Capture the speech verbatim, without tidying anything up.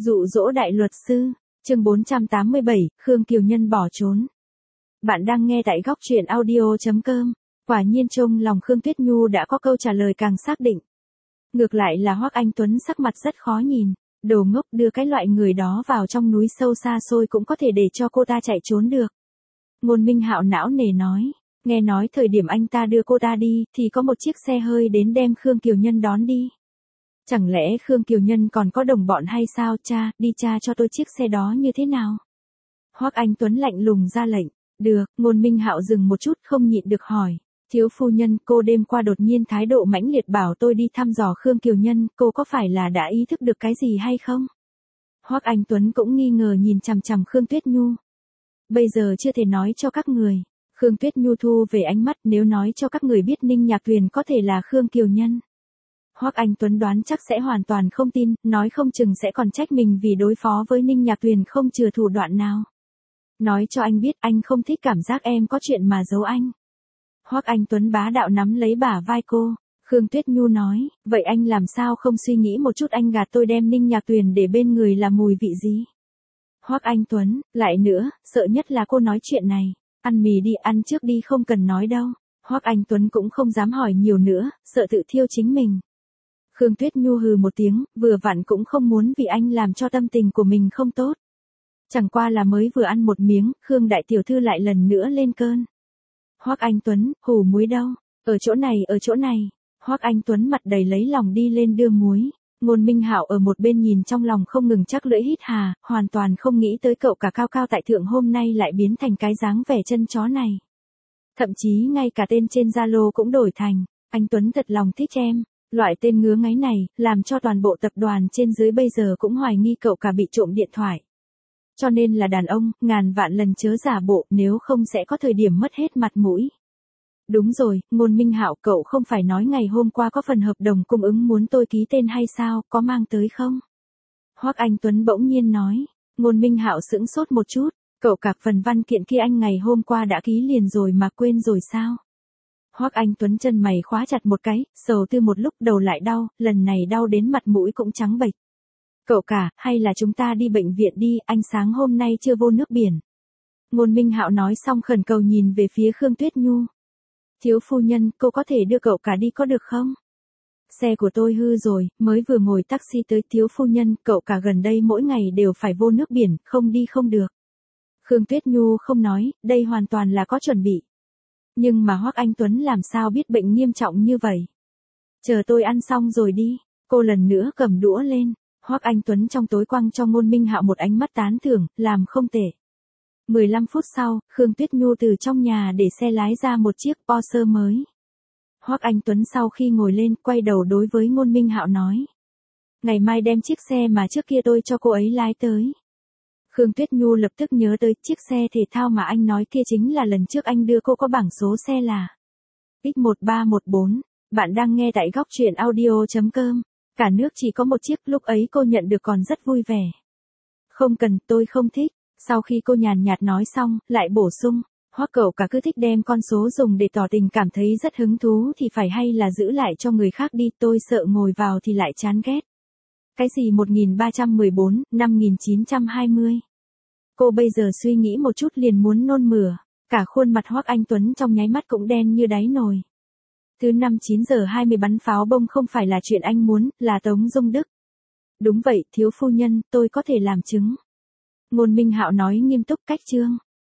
Dụ dỗ đại luật sư, chương bốn trăm tám mươi bảy, Khương Kiều Nhân bỏ trốn. Bạn đang nghe tại góc truyện audio chấm com. Quả nhiên trong lòng Khương Tuyết Nhu đã có câu trả lời càng xác định. Ngược lại là Hoắc Anh Tuấn sắc mặt rất khó nhìn, đồ ngốc đưa cái loại người đó vào trong núi sâu xa xôi cũng có thể để cho cô ta chạy trốn được. Ngôn Minh Hạo não nề nói, nghe nói thời điểm anh ta đưa cô ta đi thì có một chiếc xe hơi đến đem Khương Kiều Nhân đón đi. Chẳng lẽ Khương Kiều Nhân còn có đồng bọn hay sao? Cha, đi tra cho tôi chiếc xe đó như thế nào? Hoắc Anh Tuấn lạnh lùng ra lệnh. Được. Ngôn Minh Hạo dừng một chút không nhịn được hỏi, thiếu phu nhân, cô đêm qua đột nhiên thái độ mãnh liệt bảo tôi đi thăm dò Khương Kiều Nhân, cô có phải là đã ý thức được cái gì hay không? Hoắc Anh Tuấn cũng nghi ngờ nhìn chằm chằm Khương Tuyết Nhu. Bây giờ chưa thể nói cho các người. Khương Tuyết Nhu thu về ánh mắt, nếu nói cho các người biết Ninh Nhạc Tuyền có thể là Khương Kiều Nhân. Hoắc Anh Tuấn đoán chắc sẽ hoàn toàn không tin, nói không chừng sẽ còn trách mình vì đối phó với Ninh Nhạc Tuyền không chừa thủ đoạn nào. Nói cho anh biết anh không thích cảm giác em có chuyện mà giấu anh. Hoắc Anh Tuấn bá đạo nắm lấy bả vai cô. Khương Tuyết Nhu nói, vậy anh làm sao không suy nghĩ một chút anh gạt tôi đem Ninh Nhạc Tuyền để bên người là mùi vị gì? Hoắc Anh Tuấn, lại nữa, sợ nhất là cô nói chuyện này. Ăn mì đi, ăn trước đi, không cần nói đâu. Hoắc Anh Tuấn cũng không dám hỏi nhiều nữa, sợ tự thiêu chính mình. Khương Tuyết Nhu hừ một tiếng, vừa vặn cũng không muốn vì anh làm cho tâm tình của mình không tốt. Chẳng qua là mới vừa ăn một miếng, Khương đại tiểu thư lại lần nữa lên cơn. Hoắc Anh Tuấn, hủ muối đâu? Ở chỗ này, ở chỗ này. Hoắc Anh Tuấn mặt đầy lấy lòng đi lên đưa muối. Ngôn Minh Hạo ở một bên nhìn trong lòng không ngừng chắc lưỡi hít hà, hoàn toàn không nghĩ tới cậu cả cao cao tại thượng hôm nay lại biến thành cái dáng vẻ chân chó này. Thậm chí ngay cả tên trên Zalo cũng đổi thành, anh Tuấn thật lòng thích em. Loại tên ngứa ngáy này, làm cho toàn bộ tập đoàn trên dưới bây giờ cũng hoài nghi cậu cả bị trộm điện thoại. Cho nên là đàn ông, ngàn vạn lần chớ giả bộ, nếu không sẽ có thời điểm mất hết mặt mũi. Đúng rồi, Ngôn Minh Hạo, cậu không phải nói ngày hôm qua có phần hợp đồng cung ứng muốn tôi ký tên hay sao, có mang tới không? Hoắc Anh Tuấn bỗng nhiên nói. Ngôn Minh Hạo sững sốt một chút, cậu cả phần văn kiện kia anh ngày hôm qua đã ký liền rồi mà quên rồi sao? Hoắc Anh Tuấn chân mày khóa chặt một cái, sầu tư một lúc đầu lại đau, lần này đau đến mặt mũi cũng trắng bệch. Cậu cả, hay là chúng ta đi bệnh viện đi, anh sáng hôm nay chưa vô nước biển. Ngôn Minh Hạo nói xong khẩn cầu nhìn về phía Khương Tuyết Nhu. Thiếu phu nhân, cô có thể đưa cậu cả đi có được không? Xe của tôi hư rồi, mới vừa ngồi taxi tới. Thiếu phu nhân, cậu cả gần đây mỗi ngày đều phải vô nước biển, không đi không được. Khương Tuyết Nhu không nói, đây hoàn toàn là có chuẩn bị. Nhưng mà Hoắc Anh Tuấn làm sao biết bệnh nghiêm trọng như vậy? Chờ tôi ăn xong rồi đi. Cô lần nữa cầm đũa lên. Hoắc Anh Tuấn trong tối quăng cho Ngôn Minh Hạo một ánh mắt tán thưởng, làm không tệ. mười lăm phút sau, Khương Tuyết Nhu từ trong nhà để xe lái ra một chiếc Porsche mới. Hoắc Anh Tuấn sau khi ngồi lên, quay đầu đối với Ngôn Minh Hạo nói. Ngày mai đem chiếc xe mà trước kia tôi cho cô ấy lái tới. Khương Tuyết Nhu lập tức nhớ tới chiếc xe thể thao mà anh nói kia chính là lần trước anh đưa cô, có bảng số xe là X một ba một bốn. Bạn đang nghe tại góc truyện audio chấm com. Cả nước chỉ có một chiếc, lúc ấy cô nhận được còn rất vui vẻ. Không cần, tôi không thích. Sau khi cô nhàn nhạt nói xong, lại bổ sung, Hoắc cậu cả cứ thích đem con số dùng để tỏ tình, cảm thấy rất hứng thú thì phải hay là giữ lại cho người khác đi, tôi sợ ngồi vào thì lại chán ghét. Cái gì một nghìn ba trăm mười bốn, năm nghìn chín trăm hai mươi. Cô bây giờ suy nghĩ một chút liền muốn nôn mửa, cả khuôn mặt Hoắc Anh Tuấn trong nháy mắt cũng đen như đáy nồi. Thứ năm chín giờ hai mươi bắn pháo bông không phải là chuyện anh muốn, là Tống Dung Đức. Đúng vậy, thiếu phu nhân, tôi có thể làm chứng. Ngôn Minh Hạo nói nghiêm túc, cách chương.